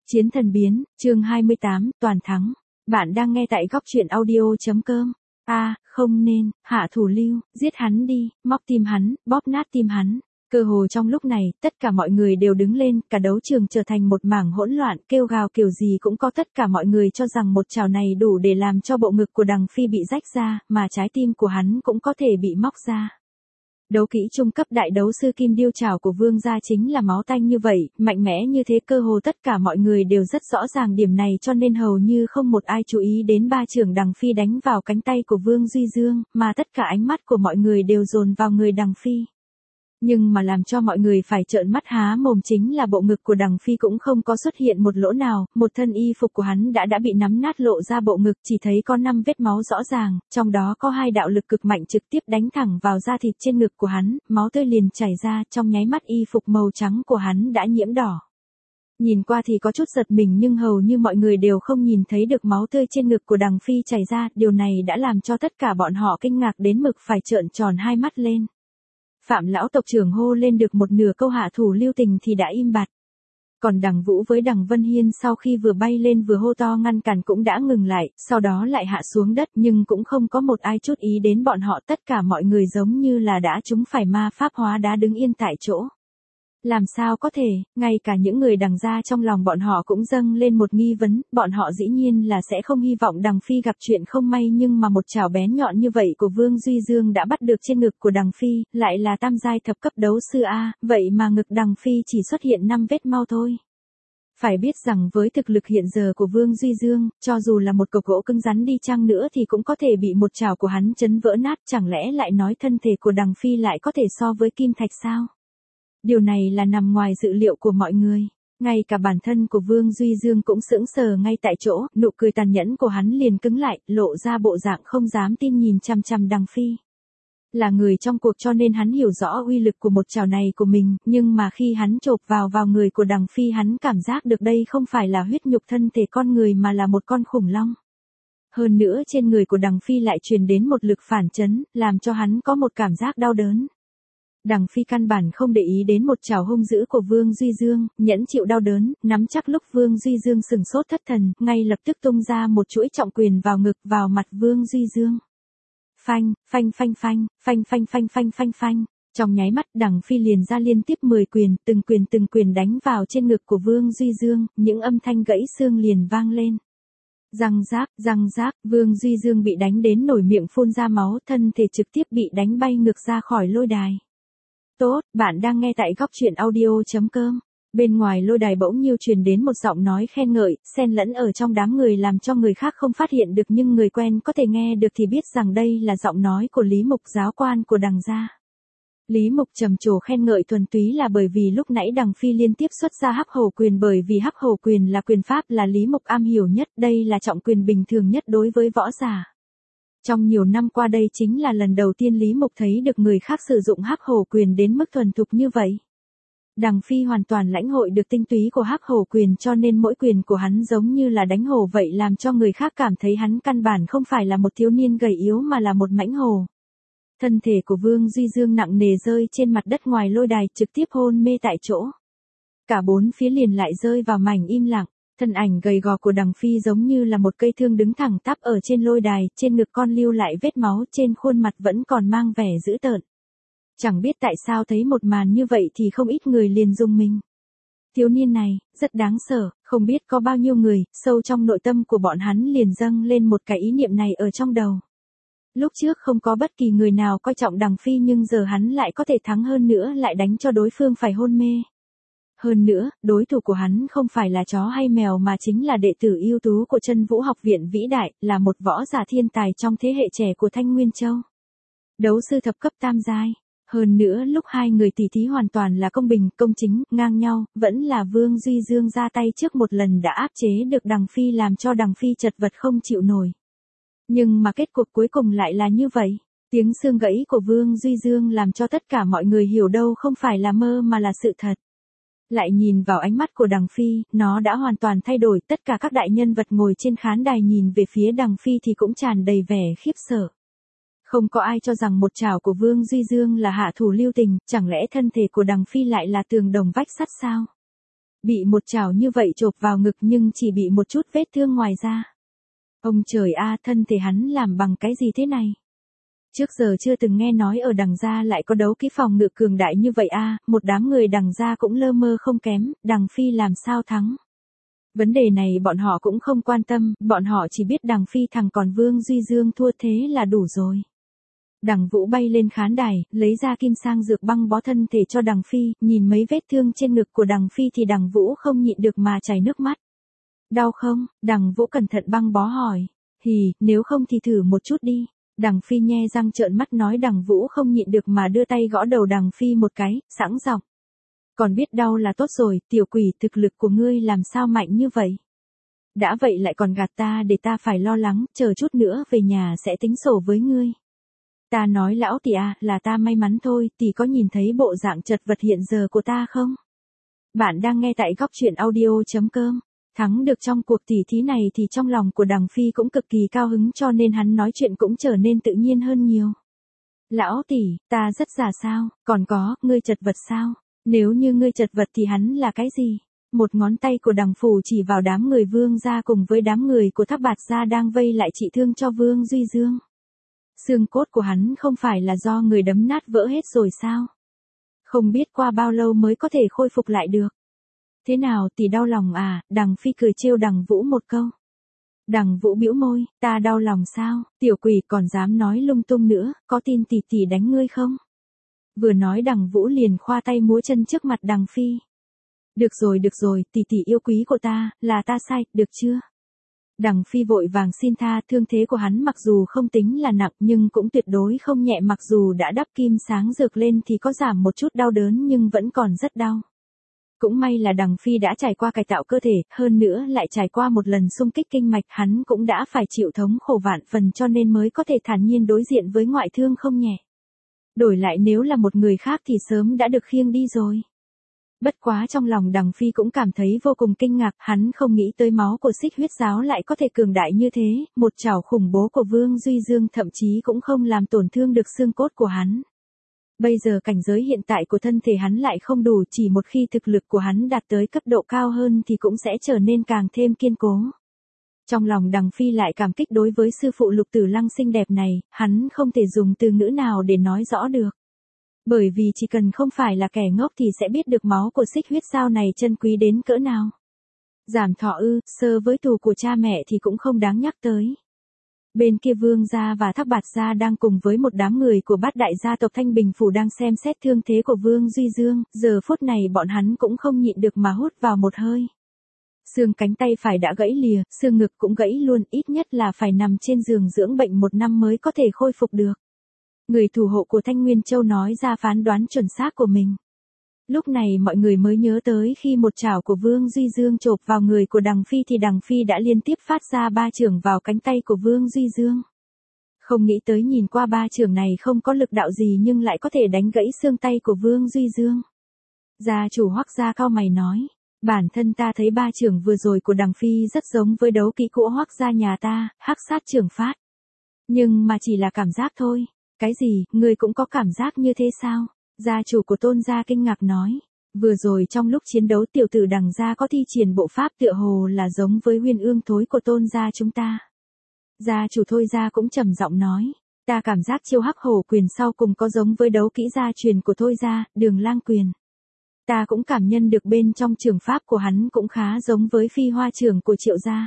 Chiến thần biến, chương 28, toàn thắng. Bạn đang nghe tại góc truyện audio.com. Không nên, hạ thủ lưu, giết hắn đi, móc tim hắn, bóp nát tim hắn. Cơ hồ trong lúc này, tất cả mọi người đều đứng lên, cả đấu trường trở thành một mảng hỗn loạn, kêu gào kiểu gì cũng có, tất cả mọi người cho rằng một chảo này đủ để làm cho bộ ngực của Đằng Phi bị rách ra, mà trái tim của hắn cũng có thể bị móc ra. Đấu kỹ trung cấp đại đấu sư kim điêu chảo của Vương gia chính là máu tanh như vậy, mạnh mẽ như thế, cơ hồ tất cả mọi người đều rất rõ ràng điểm này, cho nên hầu như không một ai chú ý đến ba chưởng Đằng Phi đánh vào cánh tay của Vương Duy Dương, mà tất cả ánh mắt của mọi người đều dồn vào người Đằng Phi. Nhưng mà làm cho mọi người phải trợn mắt há mồm chính là bộ ngực của Đằng Phi cũng không có xuất hiện một lỗ nào, một thân y phục của hắn đã bị nắm nát, lộ ra bộ ngực chỉ thấy có 5 vết máu rõ ràng, trong đó có 2 đạo lực cực mạnh trực tiếp đánh thẳng vào da thịt trên ngực của hắn, máu tươi liền chảy ra, trong nháy mắt y phục màu trắng của hắn đã nhiễm đỏ. Nhìn qua thì có chút giật mình, nhưng hầu như mọi người đều không nhìn thấy được máu tươi trên ngực của Đằng Phi chảy ra, điều này đã làm cho tất cả bọn họ kinh ngạc đến mực phải trợn tròn hai mắt lên. Phạm lão tộc trưởng hô lên được một nửa câu hạ thủ lưu tình thì đã im bặt. Còn Đằng Vũ với Đằng Vân Hiên sau khi vừa bay lên vừa hô to ngăn cản cũng đã ngừng lại, sau đó lại hạ xuống đất, nhưng cũng không có một ai chút ý đến bọn họ, tất cả mọi người giống như là đã trúng phải ma pháp hóa đá, đứng yên tại chỗ. Làm sao có thể, ngay cả những người Đằng gia trong lòng bọn họ cũng dâng lên một nghi vấn, bọn họ dĩ nhiên là sẽ không hy vọng Đằng Phi gặp chuyện không may, nhưng mà một chảo bén nhọn như vậy của Vương Duy Dương đã bắt được trên ngực của Đằng Phi, lại là tam giai thập cấp đấu sư A, vậy mà ngực Đằng Phi chỉ xuất hiện 5 vết mau thôi. Phải biết rằng với thực lực hiện giờ của Vương Duy Dương, cho dù là một cọc gỗ cứng rắn đi chăng nữa thì cũng có thể bị một chảo của hắn chấn vỡ nát, chẳng lẽ lại nói thân thể của Đằng Phi lại có thể so với kim thạch sao? Điều này là nằm ngoài dự liệu của mọi người. Ngay cả bản thân của Vương Duy Dương cũng sững sờ ngay tại chỗ, nụ cười tàn nhẫn của hắn liền cứng lại, lộ ra bộ dạng không dám tin nhìn chằm chằm Đằng Phi. Là người trong cuộc cho nên hắn hiểu rõ uy lực của một chảo này của mình, nhưng mà khi hắn chộp vào người của Đằng Phi, hắn cảm giác được đây không phải là huyết nhục thân thể con người mà là một con khủng long. Hơn nữa trên người của Đằng Phi lại truyền đến một lực phản chấn, làm cho hắn có một cảm giác đau đớn. Đằng Phi căn bản không để ý đến một chảo hung dữ của Vương Duy Dương, nhẫn chịu đau đớn, nắm chắc lúc Vương Duy Dương sừng sốt thất thần, ngay lập tức tung ra một chuỗi trọng quyền vào ngực, vào mặt Vương Duy Dương. Phanh, phanh phanh phanh, phanh phanh phanh phanh phanh phanh. Trong nháy mắt Đằng Phi liền ra liên tiếp 10 quyền, từng quyền đánh vào trên ngực của Vương Duy Dương, những âm thanh gãy xương liền vang lên. Răng rác, Vương Duy Dương bị đánh đến nổi miệng phun ra máu, thân thể trực tiếp bị đánh bay ngược ra khỏi lôi đài. Tốt, bạn đang nghe tại góc truyện audio.com. Bên ngoài lôi đài bỗng nhiêu truyền đến một giọng nói khen ngợi, xen lẫn ở trong đám người làm cho người khác không phát hiện được, nhưng người quen có thể nghe được thì biết rằng đây là giọng nói của Lý Mục, giáo quan của Đằng gia. Lý Mục trầm trồ khen ngợi thuần túy là bởi vì lúc nãy Đằng Phi liên tiếp xuất ra Hắc Hổ quyền, bởi vì Hắc Hổ quyền là quyền pháp là Lý Mục am hiểu nhất, đây là trọng quyền bình thường nhất đối với võ giả. Trong nhiều năm qua đây chính là lần đầu tiên Lý Mục thấy được người khác sử dụng Hắc Hổ quyền đến mức thuần thục như vậy. Đằng Phi hoàn toàn lãnh hội được tinh túy của Hắc Hổ quyền, cho nên mỗi quyền của hắn giống như là đánh hổ vậy, làm cho người khác cảm thấy hắn căn bản không phải là một thiếu niên gầy yếu mà là một mãnh hổ. Thân thể của Vương Duy Dương nặng nề rơi trên mặt đất ngoài lôi đài, trực tiếp hôn mê tại chỗ. Cả bốn phía liền lại rơi vào mảnh im lặng. Thân ảnh gầy gò của Đằng Phi giống như là một cây thương đứng thẳng tắp ở trên lôi đài, trên ngực con lưu lại vết máu, trên khuôn mặt vẫn còn mang vẻ dữ tợn. Chẳng biết tại sao thấy một màn như vậy thì không ít người liền rùng mình. Thiếu niên này, rất đáng sợ, không biết có bao nhiêu người, sâu trong nội tâm của bọn hắn liền dâng lên một cái ý niệm này ở trong đầu. Lúc trước không có bất kỳ người nào coi trọng Đằng Phi, nhưng giờ hắn lại có thể thắng, hơn nữa lại đánh cho đối phương phải hôn mê. Hơn nữa, đối thủ của hắn không phải là chó hay mèo mà chính là đệ tử ưu tú của Chân Vũ học viện vĩ đại, là một võ giả thiên tài trong thế hệ trẻ của Thanh Nguyên Châu. Đấu sư thập cấp tam giai. Hơn nữa lúc hai người tỉ thí hoàn toàn là công bình, công chính, ngang nhau, vẫn là Vương Duy Dương ra tay trước một lần đã áp chế được Đằng Phi, làm cho Đằng Phi chật vật không chịu nổi. Nhưng mà kết cục cuối cùng lại là như vậy. Tiếng xương gãy của Vương Duy Dương làm cho tất cả mọi người hiểu đâu không phải là mơ mà là sự thật. Lại nhìn vào ánh mắt của Đằng Phi, nó đã hoàn toàn thay đổi, tất cả các đại nhân vật ngồi trên khán đài nhìn về phía Đằng Phi thì cũng tràn đầy vẻ khiếp sợ. Không có ai cho rằng một chảo của Vương Duy Dương là hạ thủ lưu tình, chẳng lẽ thân thể của Đằng Phi lại là tường đồng vách sắt sao? Bị một chảo như vậy chộp vào ngực nhưng chỉ bị một chút vết thương ngoài da. Ông trời a, thân thể hắn làm bằng cái gì thế này? Trước giờ chưa từng nghe nói ở Đằng Gia lại có đấu kỹ phòng ngự cường đại như vậy a, một đám người Đằng Gia cũng lơ mơ không kém, Đằng Phi làm sao thắng? Vấn đề này bọn họ cũng không quan tâm, bọn họ chỉ biết Đằng Phi thằng còn Vương Duy Dương thua thế là đủ rồi. Đằng Vũ bay lên khán đài, lấy ra kim sang dược băng bó thân thể cho Đằng Phi, nhìn mấy vết thương trên ngực của Đằng Phi thì Đằng Vũ không nhịn được mà chảy nước mắt. Đau không? Đằng Vũ cẩn thận băng bó hỏi. Hì, nếu không thì thử một chút đi. Đằng Phi nhe răng trợn mắt nói. Đằng Vũ không nhịn được mà đưa tay gõ đầu Đằng Phi một cái, sẵn giọng. Còn biết đau là tốt rồi, tiểu quỷ, thực lực của ngươi làm sao mạnh như vậy? Đã vậy lại còn gạt ta để ta phải lo lắng, chờ chút nữa về nhà sẽ tính sổ với ngươi. Ta nói lão tỷ à, là ta may mắn thôi, tỷ có nhìn thấy bộ dạng chật vật hiện giờ của ta không? Bạn đang nghe tại góc truyện audio.com. Thắng được trong cuộc tỉ thí này thì trong lòng của Đằng Phi cũng cực kỳ cao hứng cho nên hắn nói chuyện cũng trở nên tự nhiên hơn nhiều. Lão tỷ, ta rất già sao, còn có, ngươi chật vật sao? Nếu như ngươi chật vật thì hắn là cái gì? Một ngón tay của Đằng Phủ chỉ vào đám người Vương gia cùng với đám người của Thác Bạt gia đang vây lại trị thương cho Vương Duy Dương. Xương cốt của hắn không phải là do người đấm nát vỡ hết rồi sao? Không biết qua bao lâu mới có thể khôi phục lại được. Thế nào tỷ đau lòng à? Đằng Phi cười trêu Đằng Vũ một câu. Đằng Vũ bĩu môi, ta đau lòng sao? Tiểu quỷ còn dám nói lung tung nữa, có tin tỷ tỷ đánh ngươi không? Vừa nói Đằng Vũ liền khoa tay múa chân trước mặt Đằng Phi. Được rồi, tỷ tỷ yêu quý của ta, là ta sai, được chưa? Đằng Phi vội vàng xin tha, thương thế của hắn mặc dù không tính là nặng nhưng cũng tuyệt đối không nhẹ, mặc dù đã đắp kim sáng dược lên thì có giảm một chút đau đớn nhưng vẫn còn rất đau. Cũng may là Đằng Phi đã trải qua cải tạo cơ thể, hơn nữa lại trải qua một lần xung kích kinh mạch, hắn cũng đã phải chịu thống khổ vạn phần cho nên mới có thể thản nhiên đối diện với ngoại thương không nhẹ. Đổi lại nếu là một người khác thì sớm đã được khiêng đi rồi. Bất quá trong lòng Đằng Phi cũng cảm thấy vô cùng kinh ngạc, hắn không nghĩ tới máu của Xích Huyết giáo lại có thể cường đại như thế, một chảo khủng bố của Vương Duy Dương thậm chí cũng không làm tổn thương được xương cốt của hắn. Bây giờ cảnh giới hiện tại của thân thể hắn lại không đủ, chỉ một khi thực lực của hắn đạt tới cấp độ cao hơn thì cũng sẽ trở nên càng thêm kiên cố. Trong lòng Đằng Phi lại cảm kích đối với sư phụ Lục Tử Lăng xinh đẹp này, hắn không thể dùng từ ngữ nào để nói rõ được. Bởi vì chỉ cần không phải là kẻ ngốc thì sẽ biết được máu của Xích Huyết sao này chân quý đến cỡ nào. Giảm thọ ư, sơ với tù của cha mẹ thì cũng không đáng nhắc tới. Bên kia Vương gia và Thác Bạt gia đang cùng với một đám người của bát đại gia tộc Thanh Bình phủ đang xem xét thương thế của Vương Duy Dương, giờ phút này bọn hắn cũng không nhịn được mà hút vào một hơi. Xương cánh tay phải đã gãy lìa, xương ngực cũng gãy luôn, ít nhất là phải nằm trên giường dưỡng bệnh 1 năm mới có thể khôi phục được. Người thủ hộ của Thanh Nguyên Châu nói ra phán đoán chuẩn xác của mình. Lúc này mọi người mới nhớ tới khi một chảo của Vương Duy Dương chộp vào người của Đằng Phi thì Đằng Phi đã liên tiếp phát ra 3 chưởng vào cánh tay của Vương Duy Dương. Không nghĩ tới nhìn qua 3 chưởng này không có lực đạo gì nhưng lại có thể đánh gãy xương tay của Vương Duy Dương. Gia chủ Hoắc gia cau mày nói, bản thân ta thấy 3 chưởng vừa rồi của Đằng Phi rất giống với đấu kỹ của Hoắc gia nhà ta, Hắc Sát Chưởng Phát. Nhưng mà chỉ là cảm giác thôi. Cái gì, ngươi cũng có cảm giác như thế sao? Gia chủ của Tôn gia kinh ngạc nói. Vừa rồi trong lúc chiến đấu tiểu tử Đằng gia có thi triển bộ pháp tựa hồ là giống với Huyên Ương Thối của Tôn gia chúng ta. Gia chủ Thôi gia cũng trầm giọng nói. Ta cảm giác chiêu Hắc Hổ quyền sau cùng có giống với đấu kỹ gia truyền của Thôi gia, Đường Lang quyền. Ta cũng cảm nhận được bên trong trường pháp của hắn cũng khá giống với Phi Hoa trưởng của Triệu gia.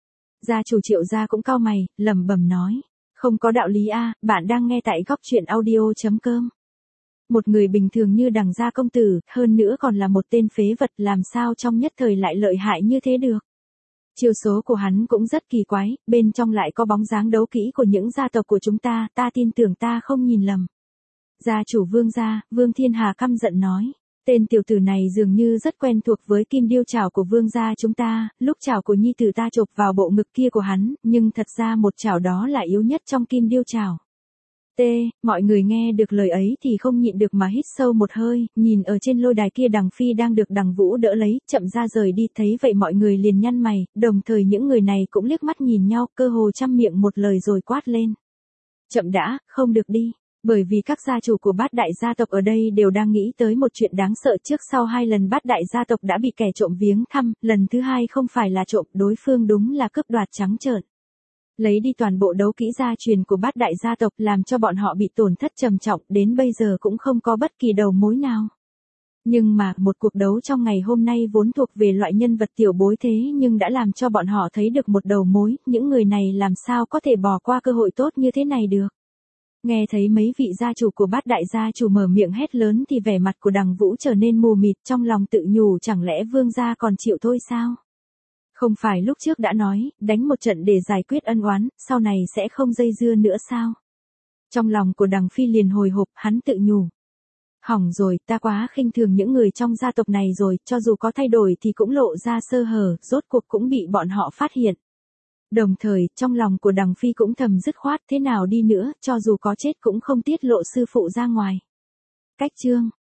Gia chủ Triệu gia cũng cau mày, lẩm bẩm nói. Không có đạo lý a, bạn đang nghe tại góc truyện audio.com. Một người bình thường như Đằng gia công tử, hơn nữa còn là một tên phế vật, làm sao trong nhất thời lại lợi hại như thế được. Chiêu số của hắn cũng rất kỳ quái, bên trong lại có bóng dáng đấu kỹ của những gia tộc của chúng ta, ta tin tưởng ta không nhìn lầm. Gia chủ Vương gia, Vương Thiên Hà căm giận nói. Tên tiểu tử này dường như rất quen thuộc với kim điêu chảo của Vương gia chúng ta, lúc chảo của nhi tử ta chộp vào bộ ngực kia của hắn, nhưng thật ra một chảo đó là yếu nhất trong kim điêu chảo. Mọi người nghe được lời ấy thì không nhịn được mà hít sâu một hơi, nhìn ở trên lôi đài kia Đằng Phi đang được Đằng Vũ đỡ lấy, chậm ra rời đi, thấy vậy mọi người liền nhăn mày, đồng thời những người này cũng liếc mắt nhìn nhau, cơ hồ trăm miệng một lời rồi quát lên. Chậm đã, không được đi. Bởi vì các gia chủ của bát đại gia tộc ở đây đều đang nghĩ tới một chuyện đáng sợ, trước sau 2 lần bát đại gia tộc đã bị kẻ trộm viếng thăm, lần thứ 2 không phải là trộm, đối phương đúng là cướp đoạt trắng trợn. Lấy đi toàn bộ đấu kỹ gia truyền của bát đại gia tộc, làm cho bọn họ bị tổn thất trầm trọng, đến bây giờ cũng không có bất kỳ đầu mối nào. Nhưng mà, một cuộc đấu trong ngày hôm nay vốn thuộc về loại nhân vật tiểu bối thế nhưng đã làm cho bọn họ thấy được một đầu mối, những người này làm sao có thể bỏ qua cơ hội tốt như thế này được. Nghe thấy mấy vị gia chủ của bát đại gia chủ mở miệng hét lớn thì vẻ mặt của Đằng Vũ trở nên mù mịt, trong lòng tự nhủ chẳng lẽ vương gia còn chịu thôi sao? Không phải lúc trước đã nói, đánh một trận để giải quyết ân oán, sau này sẽ không dây dưa nữa sao? Trong lòng của Đằng Phi liền hồi hộp, hắn tự nhủ. Hỏng rồi, ta quá khinh thường những người trong gia tộc này rồi, cho dù có thay đổi thì cũng lộ ra sơ hở, rốt cuộc cũng bị bọn họ phát hiện. Đồng thời, trong lòng của Đằng Phi cũng thầm dứt khoát, thế nào đi nữa, cho dù có chết cũng không tiết lộ sư phụ ra ngoài. Cách chương